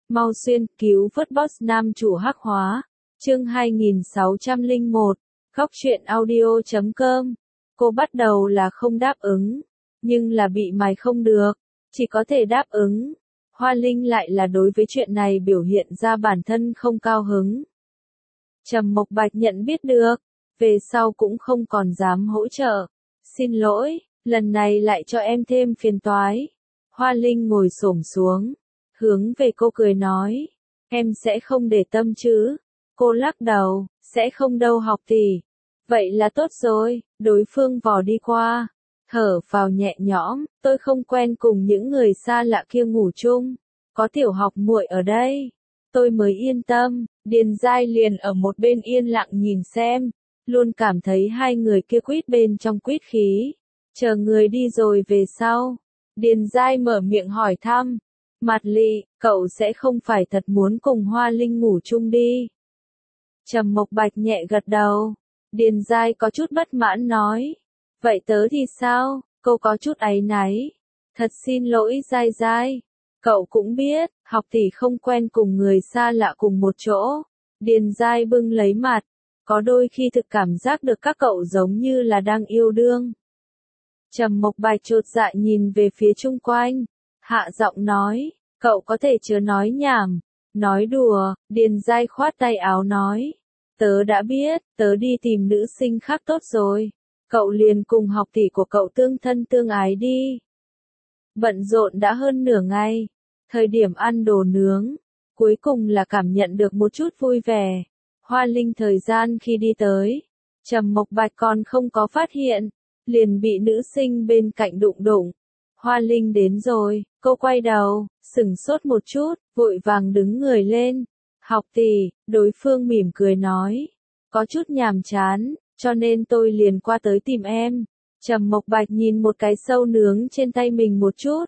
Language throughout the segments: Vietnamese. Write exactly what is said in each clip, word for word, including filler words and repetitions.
Mau xuyên cứu vớt boss nam chủ hắc hóa. Chương hai nghìn sáu trăm lẻ một. Góc truyện audio chấm com. Cô bắt đầu là không đáp ứng, nhưng là bị mài không được, chỉ có thể đáp ứng. Hoa Linh lại là đối với chuyện này biểu hiện ra bản thân không cao hứng. Trầm Mộc Bạch nhận biết được, về sau cũng không còn dám hỗ trợ. Xin lỗi, lần này lại cho em thêm phiền toái. Hoa Linh ngồi xổm xuống, hướng về cô cười nói, em sẽ không để tâm chứ. Cô lắc đầu, sẽ không đâu học tỷ. Vậy là tốt rồi, đối phương vò đi qua, thở vào nhẹ nhõm, tôi không quen cùng những người xa lạ kia ngủ chung, có tiểu học muội ở đây, tôi mới yên tâm. Điền Giai liền ở một bên yên lặng nhìn xem, luôn cảm thấy hai người kia quýt bên trong quýt khí, chờ người đi rồi về sau. Điền Giai mở miệng hỏi thăm, Mạt Lị, cậu sẽ không phải thật muốn cùng Hoa Linh ngủ chung đi? Trầm Mộc Bạch nhẹ gật đầu. Điền Giai có chút bất mãn nói, vậy tớ thì sao? Cô có chút áy náy. Thật xin lỗi Giai Giai, cậu cũng biết, học tỷ không quen cùng người xa lạ cùng một chỗ. Điền Giai bưng lấy mặt, có đôi khi thực cảm giác được các cậu giống như là đang yêu đương. Trầm Mộc Bạch chột dạ nhìn về phía chung quanh, hạ giọng nói, cậu có thể chớ nói nhảm, nói đùa. Điền Giai khoát tay áo nói, tớ đã biết, tớ đi tìm nữ sinh khác tốt rồi, cậu liền cùng học tỷ của cậu tương thân tương ái đi. Bận rộn đã hơn nửa ngày, thời điểm ăn đồ nướng, cuối cùng là cảm nhận được một chút vui vẻ. Hoa Linh thời gian khi đi tới, Trầm Mộc Bạch còn không có phát hiện, liền bị nữ sinh bên cạnh đụng đụng. Hoa Linh đến rồi, cô quay đầu, sửng sốt một chút, vội vàng đứng người lên. Học tỷ, đối phương mỉm cười nói, có chút nhàm chán, cho nên tôi liền qua tới tìm em. Trầm Mộc Bạch nhìn một cái sâu nướng trên tay mình một chút,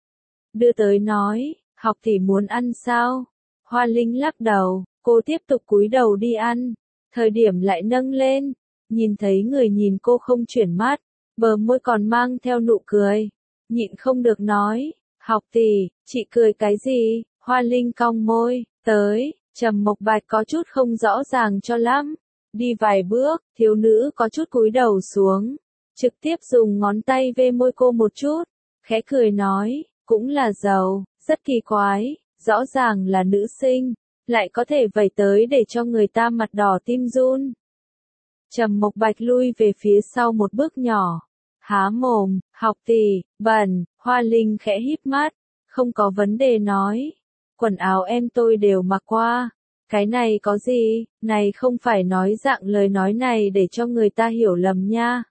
đưa tới nói, học tỷ muốn ăn sao? Hoa Linh lắc đầu, cô tiếp tục cúi đầu đi ăn, thời điểm lại nâng lên, nhìn thấy người nhìn cô không chuyển mắt, bờ môi còn mang theo nụ cười, nhịn không được nói, học tỷ, chị cười cái gì? Hoa Linh cong môi, tới. Trầm Mộc Bạch có chút không rõ ràng cho lắm, đi vài bước, thiếu nữ có chút cúi đầu xuống, trực tiếp dùng ngón tay vê môi cô một chút, khẽ cười nói, cũng là giàu, rất kỳ quái, rõ ràng là nữ sinh, lại có thể vẩy tới để cho người ta mặt đỏ tim run. Trầm Mộc Bạch lui về phía sau một bước nhỏ, há mồm, học tỷ, bẩn. Hoa Linh khẽ híp mắt, không có vấn đề nói, quần áo em tôi đều mặc qua, cái này có gì, này không phải nói dạng lời nói này để cho người ta hiểu lầm nha.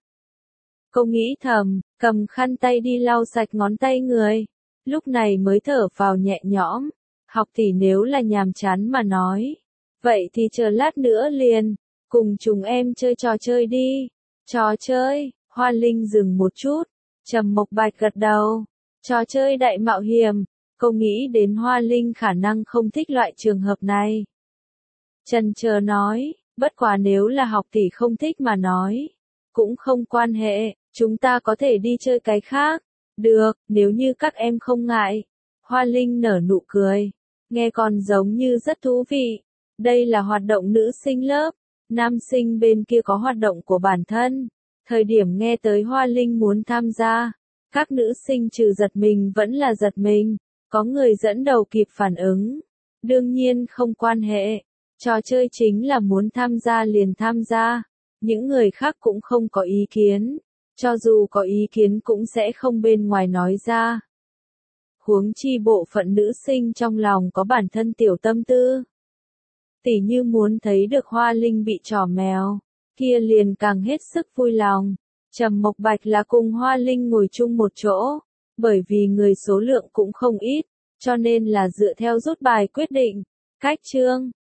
Cô nghĩ thầm, cầm khăn tay đi lau sạch ngón tay người, lúc này mới thở vào nhẹ nhõm. Học tỷ nếu là nhàm chán mà nói, vậy thì chờ lát nữa liền, cùng chúng em chơi trò chơi đi. Trò chơi? Hoa Linh dừng một chút, Trầm Mộc Bạch gật đầu, trò chơi đại mạo hiểm. Cô nghĩ đến Hoa Linh khả năng không thích loại trường hợp này. Chần chờ nói, bất quá nếu là học tỷ không thích mà nói, cũng không quan hệ, chúng ta có thể đi chơi cái khác. Được, nếu như các em không ngại. Hoa Linh nở nụ cười, nghe còn giống như rất thú vị. Đây là hoạt động nữ sinh lớp, nam sinh bên kia có hoạt động của bản thân. Thời điểm nghe tới Hoa Linh muốn tham gia, các nữ sinh trừ giật mình vẫn là giật mình. Có người dẫn đầu kịp phản ứng. Đương nhiên không quan hệ. Trò chơi chính là muốn tham gia liền tham gia. Những người khác cũng không có ý kiến. Cho dù có ý kiến cũng sẽ không bên ngoài nói ra. Huống chi bộ phận nữ sinh trong lòng có bản thân tiểu tâm tư. Tỉ như muốn thấy được Hoa Linh bị trò mèo, kia liền càng hết sức vui lòng. Trầm Mộc Bạch là cùng Hoa Linh ngồi chung một chỗ. Bởi vì người số lượng cũng không ít, cho nên là dựa theo rút bài quyết định. Cách chương